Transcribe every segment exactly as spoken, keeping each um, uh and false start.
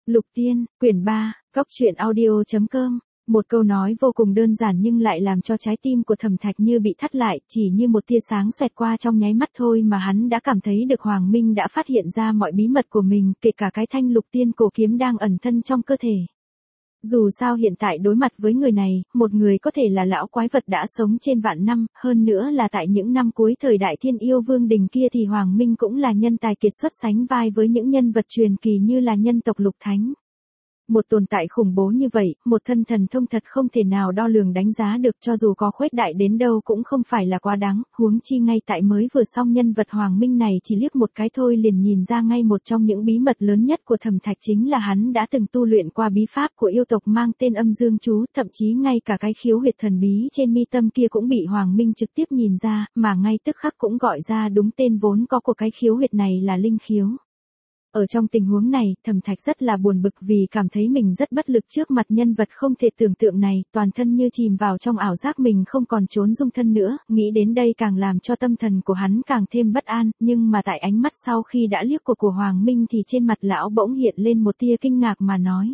Lục Tiên, quyển ba, góc truyện audio.com. Một câu nói vô cùng đơn giản nhưng lại làm cho trái tim của Thẩm Thạch như bị thắt lại, chỉ như một tia sáng xoẹt qua trong nháy mắt thôi mà hắn đã cảm thấy được Hoàng Minh đã phát hiện ra mọi bí mật của mình, kể cả cái thanh lục tiên cổ kiếm đang ẩn thân trong cơ thể. Dù sao hiện tại đối mặt với người này, một người có thể là lão quái vật đã sống trên vạn năm, hơn nữa là tại những năm cuối thời đại Thiên Yêu Vương Đình kia thì Hoàng Minh cũng là nhân tài kiệt xuất sánh vai với những nhân vật truyền kỳ như là nhân tộc Lục Thánh. Một tồn tại khủng bố như vậy, một thân thần thông thật không thể nào đo lường đánh giá được, cho dù có khuếch đại đến đâu cũng không phải là quá đáng, huống chi ngay tại mới vừa xong nhân vật Hoàng Minh này chỉ liếc một cái thôi liền nhìn ra ngay một trong những bí mật lớn nhất của Thẩm Thạch chính là hắn đã từng tu luyện qua bí pháp của yêu tộc mang tên Âm Dương Chú, thậm chí ngay cả cái khiếu huyệt thần bí trên mi tâm kia cũng bị Hoàng Minh trực tiếp nhìn ra, mà ngay tức khắc cũng gọi ra đúng tên vốn có của cái khiếu huyệt này là linh khiếu. Ở trong tình huống này, Thẩm Thạch rất là buồn bực vì cảm thấy mình rất bất lực trước mặt nhân vật không thể tưởng tượng này, toàn thân như chìm vào trong ảo giác mình không còn trốn dung thân nữa, nghĩ đến đây càng làm cho tâm thần của hắn càng thêm bất an, nhưng mà tại ánh mắt sau khi đã liếc của của Hoàng Minh thì trên mặt lão bỗng hiện lên một tia kinh ngạc mà nói.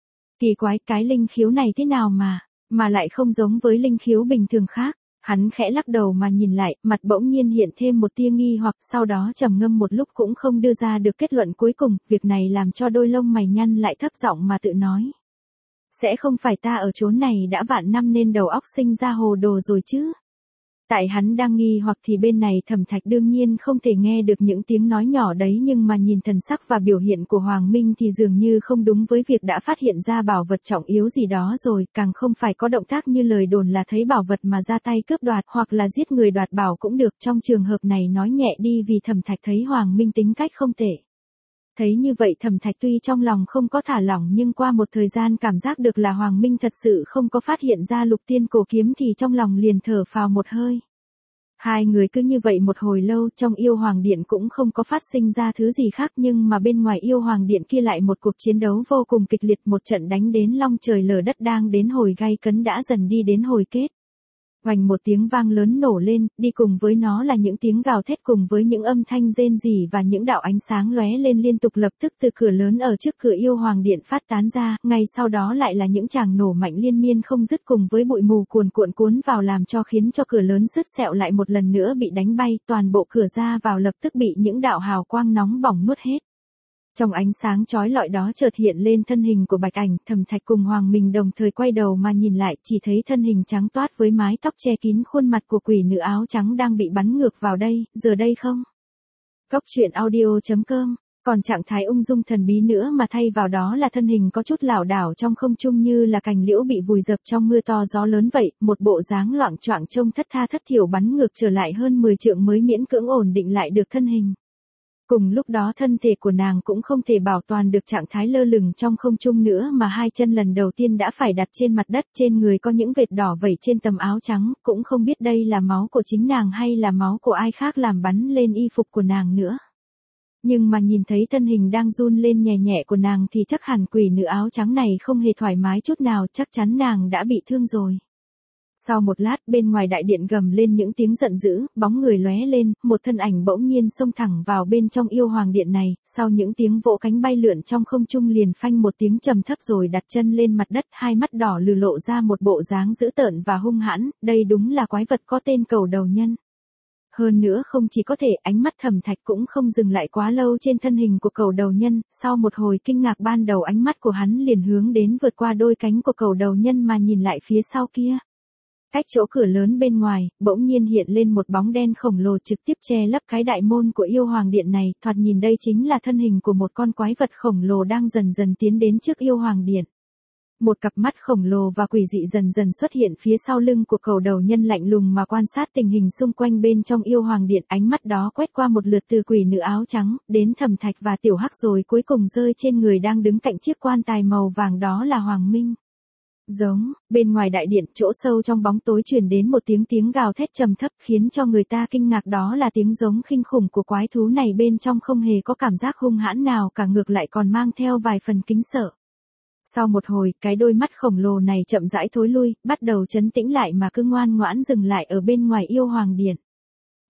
Kỳ quái, cái linh khiếu này thế nào mà, mà lại không giống với linh khiếu bình thường khác. Hắn khẽ lắc đầu mà nhìn lại, mặt bỗng nhiên hiện thêm một tia nghi hoặc sau đó trầm ngâm một lúc cũng không đưa ra được kết luận cuối cùng, việc này làm cho đôi lông mày nhăn lại thấp giọng mà tự nói. Sẽ không phải ta ở chốn này đã vạn năm nên đầu óc sinh ra hồ đồ rồi chứ? Tại hắn đang nghi hoặc thì bên này Thẩm Thạch đương nhiên không thể nghe được những tiếng nói nhỏ đấy nhưng mà nhìn thần sắc và biểu hiện của Hoàng Minh thì dường như không đúng với việc đã phát hiện ra bảo vật trọng yếu gì đó rồi, càng không phải có động tác như lời đồn là thấy bảo vật mà ra tay cướp đoạt hoặc là giết người đoạt bảo cũng được, trong trường hợp này nói nhẹ đi vì Thẩm Thạch thấy Hoàng Minh tính cách không tệ. Thấy như vậy Thẩm Thạch tuy trong lòng không có thả lỏng nhưng qua một thời gian cảm giác được là Hoàng Minh thật sự không có phát hiện ra lục tiên cổ kiếm thì trong lòng liền thở phào một hơi. Hai người cứ như vậy một hồi lâu, trong Yêu Hoàng Điện cũng không có phát sinh ra thứ gì khác nhưng mà bên ngoài Yêu Hoàng Điện kia lại một cuộc chiến đấu vô cùng kịch liệt, một trận đánh đến long trời lở đất đang đến hồi gay cấn đã dần đi đến hồi kết. Oành một tiếng vang lớn nổ lên, đi cùng với nó là những tiếng gào thét cùng với những âm thanh rên rỉ và những đạo ánh sáng lóe lên liên tục lập tức từ cửa lớn ở trước cửa Yêu Hoàng Điện phát tán ra, ngay sau đó lại là những tràng nổ mạnh liên miên không dứt cùng với bụi mù cuồn cuộn cuốn vào làm cho khiến cho cửa lớn sứt sẹo lại một lần nữa bị đánh bay, toàn bộ cửa ra vào lập tức bị những đạo hào quang nóng bỏng nuốt hết. Trong ánh sáng chói lọi đó chợt hiện lên thân hình của Bạch Ảnh, Thẩm Thạch cùng Hoàng Minh đồng thời quay đầu mà nhìn lại, chỉ thấy thân hình trắng toát với mái tóc che kín khuôn mặt của quỷ nữ áo trắng đang bị bắn ngược vào đây, giờ đây không. Góc truyện audio.com, còn trạng thái ung dung thần bí nữa mà thay vào đó là thân hình có chút lảo đảo trong không trung như là cành liễu bị vùi dập trong mưa to gió lớn vậy, một bộ dáng loạng choạng trông thất tha thất thiểu bắn ngược trở lại hơn mười trượng mới miễn cưỡng ổn định lại được thân hình. Cùng lúc đó thân thể của nàng cũng không thể bảo toàn được trạng thái lơ lửng trong không trung nữa mà hai chân lần đầu tiên đã phải đặt trên mặt đất, trên người có những vệt đỏ vẩy trên tấm áo trắng, cũng không biết đây là máu của chính nàng hay là máu của ai khác làm bắn lên y phục của nàng nữa. Nhưng mà nhìn thấy thân hình đang run lên nhẹ nhẹ của nàng thì chắc hẳn quỷ nữ áo trắng này không hề thoải mái chút nào, chắc chắn nàng đã bị thương rồi. Sau một lát bên ngoài đại điện gầm lên những tiếng giận dữ, bóng người lóe lên, một thân ảnh bỗng nhiên xông thẳng vào bên trong Yêu Hoàng Điện này, sau những tiếng vỗ cánh bay lượn trong không trung liền phanh một tiếng trầm thấp rồi đặt chân lên mặt đất, hai mắt đỏ lừ lộ ra một bộ dáng dữ tợn và hung hãn, đây đúng là quái vật có tên Cẩu Đầu Nhân. Hơn nữa không chỉ có thể ánh mắt Thẩm Thạch cũng không dừng lại quá lâu trên thân hình của Cẩu Đầu Nhân, sau một hồi kinh ngạc ban đầu ánh mắt của hắn liền hướng đến vượt qua đôi cánh của Cẩu Đầu Nhân mà nhìn lại phía sau kia. Cách chỗ cửa lớn bên ngoài, bỗng nhiên hiện lên một bóng đen khổng lồ trực tiếp che lấp cái đại môn của Yêu Hoàng Điện này, thoạt nhìn đây chính là thân hình của một con quái vật khổng lồ đang dần dần tiến đến trước Yêu Hoàng Điện. Một cặp mắt khổng lồ và quỷ dị dần dần xuất hiện phía sau lưng của Cẩu Đầu Nhân lạnh lùng mà quan sát tình hình xung quanh bên trong Yêu Hoàng Điện, ánh mắt đó quét qua một lượt từ quỷ nữ áo trắng, đến Thẩm Thạch và Tiểu Hắc rồi cuối cùng rơi trên người đang đứng cạnh chiếc quan tài màu vàng đó là Hoàng Minh. Giống, bên ngoài đại điện chỗ sâu trong bóng tối truyền đến một tiếng tiếng gào thét trầm thấp khiến cho người ta kinh ngạc, đó là tiếng giống kinh khủng của quái thú này bên trong không hề có cảm giác hung hãn nào cả, ngược lại còn mang theo vài phần kính sợ. Sau một hồi, cái đôi mắt khổng lồ này chậm rãi thối lui, bắt đầu trấn tĩnh lại mà cứ ngoan ngoãn dừng lại ở bên ngoài Yêu Hoàng Điện.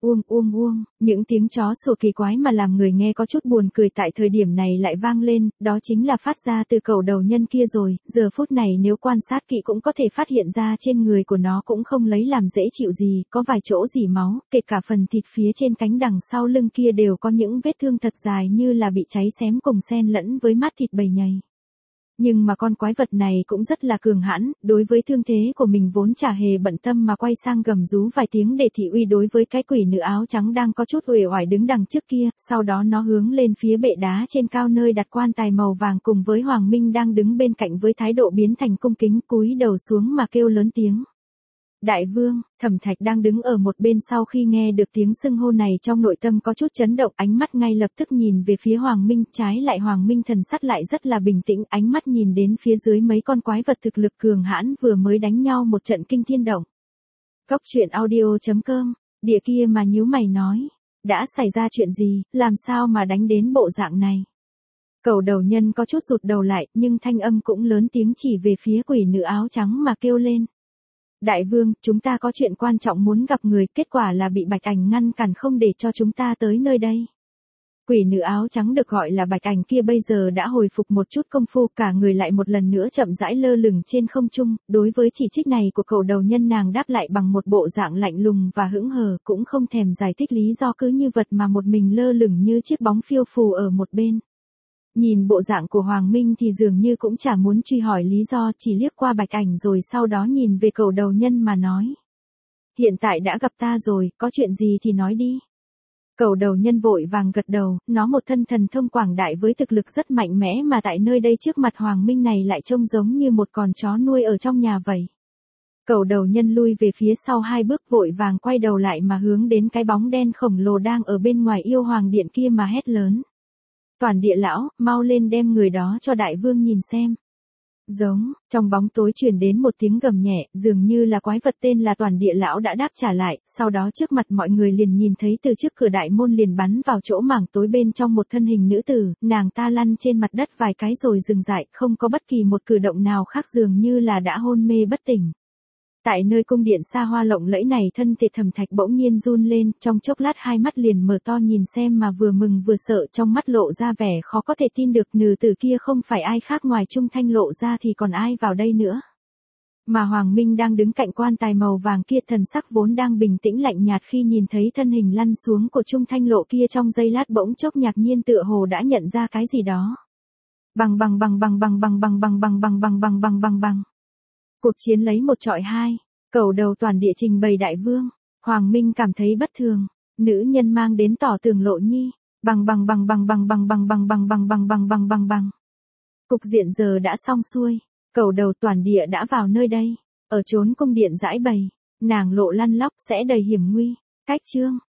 Uông uông uông, những tiếng chó sủa kỳ quái mà làm người nghe có chút buồn cười tại thời điểm này lại vang lên, đó chính là phát ra từ cẩu đầu nhân kia rồi, giờ phút này nếu quan sát kỹ cũng có thể phát hiện ra trên người của nó cũng không lấy làm dễ chịu gì, có vài chỗ rỉ máu, kể cả phần thịt phía trên cánh đằng sau lưng kia đều có những vết thương thật dài như là bị cháy xém cùng xen lẫn với mát thịt bầy nhầy. Nhưng mà con quái vật này cũng rất là cường hãn, đối với thương thế của mình vốn chả hề bận tâm mà quay sang gầm rú vài tiếng để thị uy đối với cái quỷ nữ áo trắng đang có chút uể oải đứng đằng trước kia, sau đó nó hướng lên phía bệ đá trên cao nơi đặt quan tài màu vàng cùng với Hoàng Minh đang đứng bên cạnh với thái độ biến thành cung kính cúi đầu xuống mà kêu lớn tiếng. Đại vương, Thẩm Thạch đang đứng ở một bên sau khi nghe được tiếng xưng hô này trong nội tâm có chút chấn động, ánh mắt ngay lập tức nhìn về phía Hoàng Minh, trái lại Hoàng Minh thần sắc lại rất là bình tĩnh, ánh mắt nhìn đến phía dưới mấy con quái vật thực lực cường hãn vừa mới đánh nhau một trận kinh thiên động. Cốc truyện audio chấm com, địa kia mà nhíu mày nói, đã xảy ra chuyện gì, làm sao mà đánh đến bộ dạng này? Cẩu đầu nhân có chút rụt đầu lại, nhưng thanh âm cũng lớn tiếng chỉ về phía quỷ nữ áo trắng mà kêu lên. Đại vương, chúng ta có chuyện quan trọng muốn gặp người, kết quả là bị Bạch Ảnh ngăn cản không để cho chúng ta tới nơi đây. Quỷ nữ áo trắng được gọi là Bạch Ảnh kia bây giờ đã hồi phục một chút công phu, cả người lại một lần nữa chậm rãi lơ lửng trên không trung, đối với chỉ trích này của cẩu đầu nhân nàng đáp lại bằng một bộ dạng lạnh lùng và hững hờ, cũng không thèm giải thích lý do cứ như vật mà một mình lơ lửng như chiếc bóng phiêu phù ở một bên. Nhìn bộ dạng của Hoàng Minh thì dường như cũng chả muốn truy hỏi lý do, chỉ liếc qua Bạch Ảnh rồi sau đó nhìn về cẩu đầu nhân mà nói. Hiện tại đã gặp ta rồi, có chuyện gì thì nói đi. Cẩu đầu nhân vội vàng gật đầu, nó một thân thần thông quảng đại với thực lực rất mạnh mẽ mà tại nơi đây trước mặt Hoàng Minh này lại trông giống như một con chó nuôi ở trong nhà vậy. Cẩu đầu nhân lui về phía sau hai bước vội vàng quay đầu lại mà hướng đến cái bóng đen khổng lồ đang ở bên ngoài yêu hoàng điện kia mà hét lớn. Toàn địa lão, mau lên đem người đó cho đại vương nhìn xem. Giống, trong bóng tối truyền đến một tiếng gầm nhẹ, dường như là quái vật tên là Toàn địa lão đã đáp trả lại, sau đó trước mặt mọi người liền nhìn thấy từ trước cửa đại môn liền bắn vào chỗ mảng tối bên trong một thân hình nữ tử, nàng ta lăn trên mặt đất vài cái rồi dừng dại, không có bất kỳ một cử động nào khác dường như là đã hôn mê bất tỉnh. Tại nơi cung điện xa hoa lộng lẫy này thân thể Thẩm Thạch bỗng nhiên run lên, trong chốc lát hai mắt liền mở to nhìn xem mà vừa mừng vừa sợ, trong mắt lộ ra vẻ khó có thể tin được, nữ tử kia không phải ai khác ngoài Trung Thanh Lộ ra thì còn ai vào đây nữa. Mà Hoàng Minh đang đứng cạnh quan tài màu vàng kia, thần sắc vốn đang bình tĩnh lạnh nhạt khi nhìn thấy thân hình lăn xuống của Trung Thanh Lộ kia trong giây lát bỗng chốc ngạc nhiên tựa hồ đã nhận ra cái gì đó. Bằng bằng bằng bằng bằng bằng bằng bằng bằng bằng bằng bằng bằng bằng bằng. Cuộc chiến lấy một trọi hai, cẩu đầu toàn địa trình bày đại vương, Hoàng Minh cảm thấy bất thường, nữ nhân mang đến tỏ tường Lộ Nhi, bằng bằng bằng bằng bằng bằng bằng bằng bằng bằng bằng bằng bằng bằng bằng. Cục diện giờ đã xong xuôi, cẩu đầu toàn địa đã vào nơi đây, ở trốn cung điện giải bày, nàng Lộ lăn lóc sẽ đầy hiểm nguy, cách chương